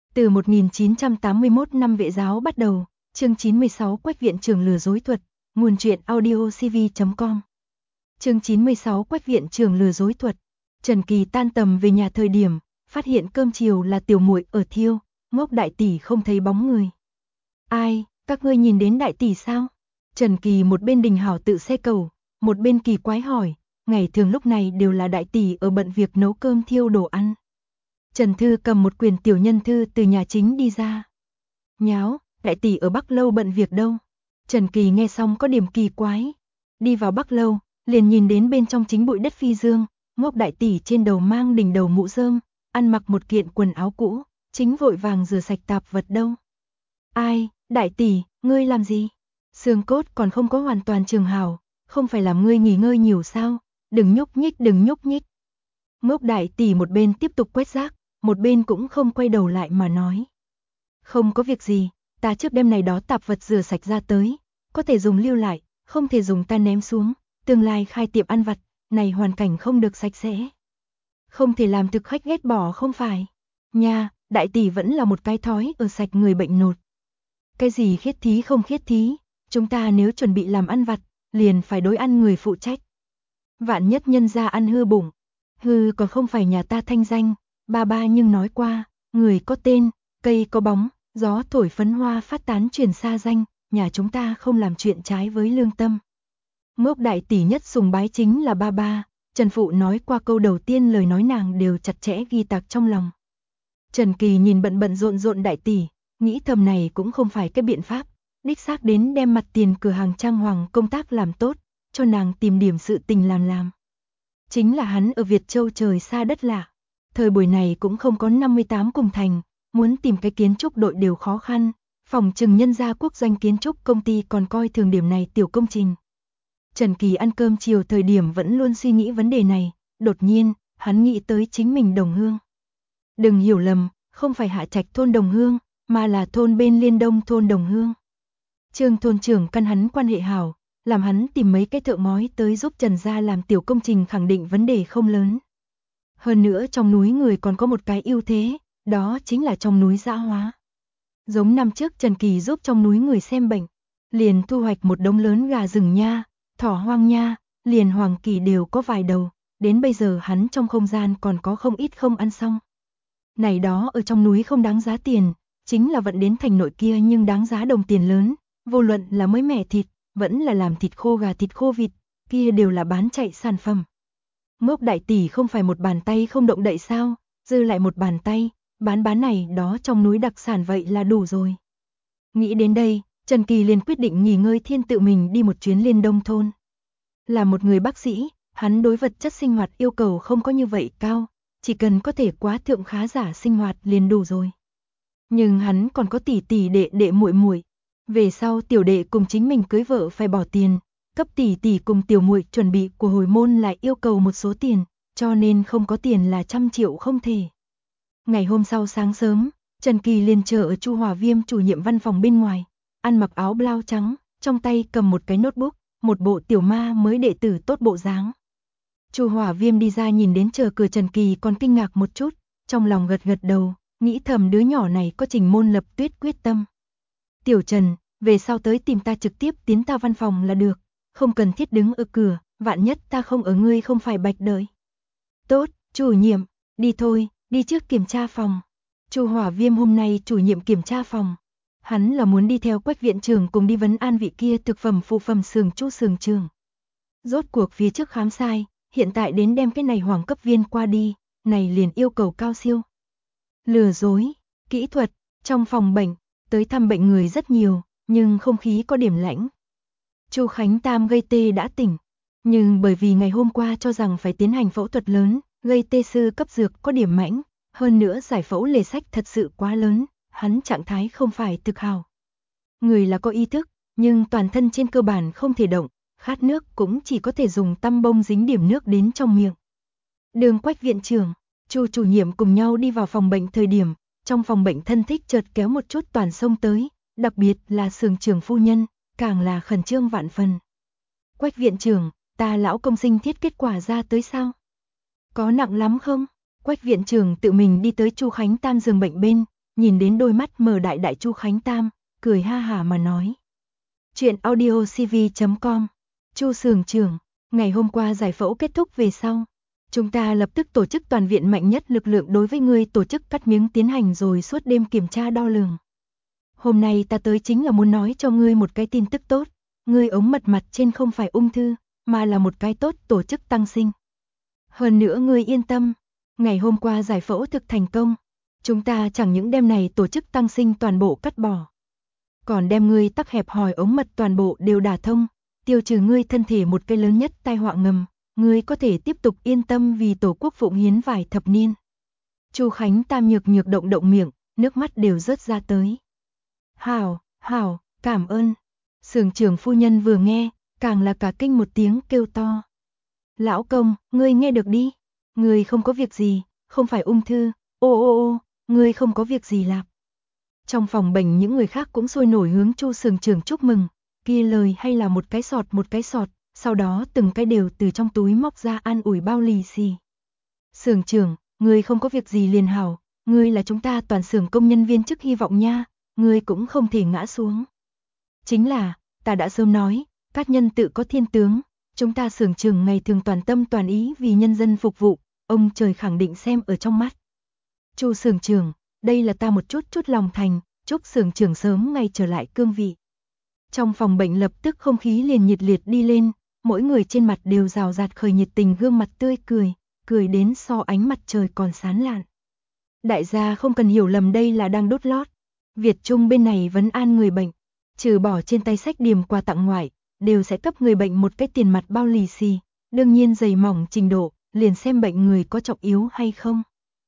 Từ 1981 năm vệ giáo bắt đầu, chương 96 Quách viện trưởng lừa dối thuật, nguồn truyện audiocv.com. Chương 96 Quách viện trưởng lừa dối thuật. Trần Kỳ tan tầm về nhà thời điểm, phát hiện cơm chiều là tiểu muội ở thiêu, Ngốc đại tỷ không thấy bóng người. Ai, các ngươi nhìn đến đại tỷ sao? Trần Kỳ một bên đình hảo tự xe cầu, một bên kỳ quái hỏi, ngày thường lúc này đều là đại tỷ ở bận việc nấu cơm thiêu đồ ăn. Trần Thư cầm một quyển tiểu nhân thư từ nhà chính đi ra. Nháo, đại tỷ ở Bắc Lâu bận việc đâu? Trần Kỳ nghe xong có điểm kỳ quái. Đi vào Bắc Lâu, liền nhìn đến bên trong chính bụi đất phi dương, Ngốc đại tỷ trên đầu mang đỉnh đầu mũ rơm, ăn mặc một kiện quần áo cũ, chính vội vàng rửa sạch tạp vật đâu. Ai, đại tỷ, ngươi làm gì? Xương cốt còn không có hoàn toàn trường hảo, không phải làm ngươi nghỉ ngơi nhiều sao? Đừng nhúc nhích, đừng nhúc nhích. Ngốc đại tỷ một bên tiếp tục quét rác, một bên cũng không quay đầu lại mà nói. Không có việc gì, ta trước đêm này đó tạp vật rửa sạch ra tới, có thể dùng lưu lại, không thể dùng ta ném xuống, tương lai khai tiệm ăn vặt, này hoàn cảnh không được sạch sẽ. Không thể làm thực khách ghét bỏ không phải. Nha, đại tỷ vẫn là một cái thói ở sạch người bệnh nột. Cái gì khiết thí không khiết thí, chúng ta nếu chuẩn bị làm ăn vặt, liền phải đối ăn người phụ trách. Vạn nhất nhân ra ăn hư bụng, hư còn không phải nhà ta thanh danh, ba nhưng nói qua, người có tên, cây có bóng, gió thổi phấn hoa phát tán truyền xa danh, nhà chúng ta không làm chuyện trái với lương tâm. Ngốc đại tỷ nhất sùng bái chính là ba, Trần Phụ nói qua câu đầu tiên lời nói nàng đều chặt chẽ ghi tạc trong lòng. Trần Kỳ nhìn bận rộn đại tỷ, nghĩ thầm này cũng không phải cái biện pháp, đích xác đến đem mặt tiền cửa hàng trang hoàng công tác làm tốt, cho nàng tìm điểm sự tình làm. Chính là hắn ở Việt Châu trời xa đất lạ, thời buổi này cũng không có 58 cùng thành, muốn tìm cái kiến trúc đội đều khó khăn, phòng trừng nhân gia quốc doanh kiến trúc công ty còn coi thường điểm này tiểu công trình. Trần Kỳ ăn cơm chiều thời điểm vẫn luôn suy nghĩ vấn đề này, đột nhiên, hắn nghĩ tới chính mình đồng hương. Đừng hiểu lầm, không phải Hạ Trạch thôn đồng hương, mà là thôn bên Liên Đông thôn đồng hương. Trương thôn trưởng căn hắn quan hệ hảo, làm hắn tìm mấy cái thợ ngói tới giúp Trần gia làm tiểu công trình khẳng định vấn đề không lớn. Hơn nữa trong núi người còn có một cái ưu thế, đó chính là trong núi dã hóa. Giống năm trước Trần Kỳ giúp trong núi người xem bệnh, liền thu hoạch một đống lớn gà rừng nha, thỏ hoang nha, liền hoàng kỳ đều có vài đầu, đến bây giờ hắn trong không gian còn có không ít không ăn xong. Này đó ở trong núi không đáng giá tiền, chính là vận đến thành nội kia nhưng đáng giá đồng tiền lớn, vô luận là mới mẻ thịt, vẫn là làm thịt khô gà thịt khô vịt, kia đều là bán chạy sản phẩm. Ngốc đại tỷ không phải một bàn tay không động đậy sao, dư lại một bàn tay, bán này đó trong núi đặc sản vậy là đủ rồi. Nghĩ đến đây, Trần Kỳ liền quyết định nghỉ ngơi thiên tự mình đi một chuyến Liên Đông thôn. Là một người bác sĩ, hắn đối vật chất sinh hoạt yêu cầu không có như vậy cao, chỉ cần có thể quá thượng khá giả sinh hoạt liền đủ rồi. Nhưng hắn còn có tỷ đệ muội, về sau tiểu đệ cùng chính mình cưới vợ phải bỏ tiền, cấp tỷ cùng tiểu muội chuẩn bị của hồi môn lại yêu cầu một số tiền, cho nên không có tiền là 100 triệu không thể. Ngày hôm sau sáng sớm, Trần Kỳ liền chờ ở Chu Hòa Viêm chủ nhiệm văn phòng bên ngoài, ăn mặc áo blau trắng, trong tay cầm một cái notebook, một bộ tiểu ma mới đệ tử tốt bộ dáng. Chu Hòa Viêm đi ra nhìn đến chờ cửa Trần Kỳ còn kinh ngạc một chút, trong lòng gật đầu, nghĩ thầm đứa nhỏ này có trình môn lập tuyết quyết tâm. Tiểu Trần, về sau tới tìm ta trực tiếp tiến ta văn phòng là được, không cần thiết đứng ở cửa, vạn nhất ta không ở ngươi không phải bạch đợi. Tốt, chủ nhiệm, đi thôi, đi trước kiểm tra phòng. Chu Hòa Viêm hôm nay chủ nhiệm kiểm tra phòng. Hắn là muốn đi theo Quách viện trưởng cùng đi vấn an vị kia thực phẩm phụ phẩm xưởng Chu xưởng trưởng. Rốt cuộc phía trước khám sai, hiện tại đến đem cái này hoàng cấp viên qua đi, này liền yêu cầu cao siêu. Lừa dối, kỹ thuật, trong phòng bệnh, tới thăm bệnh người rất nhiều, nhưng không khí có điểm lãnh. Chu Khánh Tam gây tê đã tỉnh, nhưng bởi vì ngày hôm qua cho rằng phải tiến hành phẫu thuật lớn, gây tê sư cấp dược có điểm mãnh, hơn nữa giải phẫu lề sách thật sự quá lớn, hắn trạng thái không phải thực hào. Người là có ý thức, nhưng toàn thân trên cơ bản không thể động, khát nước cũng chỉ có thể dùng tăm bông dính điểm nước đến trong miệng. Đường Quách viện trưởng, Chu chủ nhiệm cùng nhau đi vào phòng bệnh thời điểm, trong phòng bệnh thân thích chợt kéo một chút toàn xông tới, đặc biệt là xưởng trưởng phu nhân, càng là khẩn trương vạn phần. Quách viện trưởng, ta lão công sinh thiết kết quả ra tới sao? Có nặng lắm không? Quách viện trưởng tự mình đi tới Chu Khánh Tam giường bệnh bên, nhìn đến đôi mắt mở đại đại Chu Khánh Tam, cười ha hả mà nói. Chuyện audio cv.com. Chu Sưởng trưởng, ngày hôm qua giải phẫu kết thúc về sau, chúng ta lập tức tổ chức toàn viện mạnh nhất lực lượng đối với ngươi tổ chức cắt miếng tiến hành rồi suốt đêm kiểm tra đo lường. Hôm nay ta tới chính là muốn nói cho ngươi một cái tin tức tốt, ngươi ống mật mặt trên không phải ung thư, mà là một cái tốt tổ chức tăng sinh. Hơn nữa ngươi yên tâm, ngày hôm qua giải phẫu thực thành công, chúng ta chẳng những đem này tổ chức tăng sinh toàn bộ cắt bỏ, còn đem ngươi tắc hẹp hòi ống mật toàn bộ đều đả thông, tiêu trừ ngươi thân thể một cái lớn nhất tai họa ngầm, ngươi có thể tiếp tục yên tâm vì tổ quốc phụng hiến vài thập niên. Chu Khánh Tam nhược động động miệng, nước mắt đều rớt ra tới. Hảo, cảm ơn. Xưởng trưởng phu nhân vừa nghe, càng là cả kinh một tiếng kêu to. Lão công, ngươi nghe được đi, ngươi không có việc gì, không phải ung thư, ô, ngươi không có việc gì lạp. Trong phòng bệnh những người khác cũng sôi nổi hướng Chu xưởng trưởng chúc mừng, kia lời hay là một cái sọt, sau đó từng cái đều từ trong túi móc ra an ủi bao lì xì. Xưởng trưởng, ngươi không có việc gì liền hảo, ngươi là chúng ta toàn xưởng công nhân viên chức hy vọng nha, ngươi cũng không thể ngã xuống. Chính là, ta đã sớm nói, các nhân tự có thiên tướng, chúng ta xưởng trưởng ngày thường toàn tâm toàn ý vì nhân dân phục vụ, ông trời khẳng định xem ở trong mắt. Chu xưởng trưởng, đây là ta một chút lòng thành, chúc xưởng trưởng sớm ngày trở lại cương vị. Trong phòng bệnh lập tức không khí liền nhiệt liệt đi lên, mỗi người trên mặt đều rào rạt khởi nhiệt tình gương mặt tươi cười đến so ánh mặt trời còn sáng lạn. Đại gia không cần hiểu lầm đây là đang đốt lót. Việt Trung bên này vấn an người bệnh, trừ bỏ trên tay sách điềm quà tặng ngoại, đều sẽ cấp người bệnh một cái tiền mặt bao lì xì, đương nhiên dày mỏng trình độ, liền xem bệnh người có trọng yếu hay không.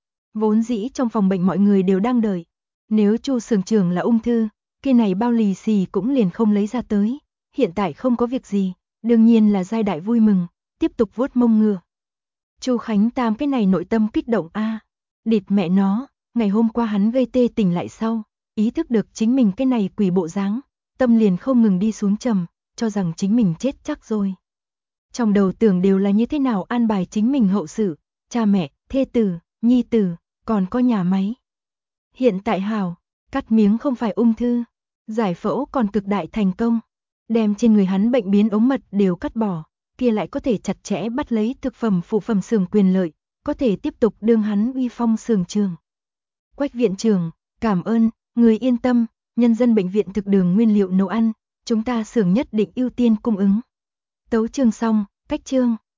Vốn dĩ trong phòng bệnh mọi người đều đang đợi, nếu Chu xưởng trưởng là ung thư, kia này bao lì xì cũng liền không lấy ra tới, hiện tại không có việc gì, đương nhiên là giai đại vui mừng, tiếp tục vuốt mông ngựa. Chu Khánh Tam cái này nội tâm kích động a, địt mẹ nó, ngày hôm qua hắn gây tê tỉnh lại sau, ý thức được chính mình cái này quỷ bộ dáng, tâm liền không ngừng đi xuống trầm, cho rằng chính mình chết chắc rồi. Trong đầu tưởng đều là như thế nào an bài chính mình hậu sự, cha mẹ, thê tử, nhi tử, còn có nhà máy. Hiện tại hảo, cắt miếng không phải ung thư, giải phẫu còn cực đại thành công, đem trên người hắn bệnh biến ống mật đều cắt bỏ, kia lại có thể chặt chẽ bắt lấy thực phẩm phụ phẩm xưởng quyền lợi, có thể tiếp tục đương hắn uy phong xưởng trường. Quách viện trưởng, cảm ơn, người yên tâm, nhân dân bệnh viện thực đường nguyên liệu nấu ăn, chúng ta xưởng nhất định ưu tiên cung ứng. Tấu chương xong, cách chương.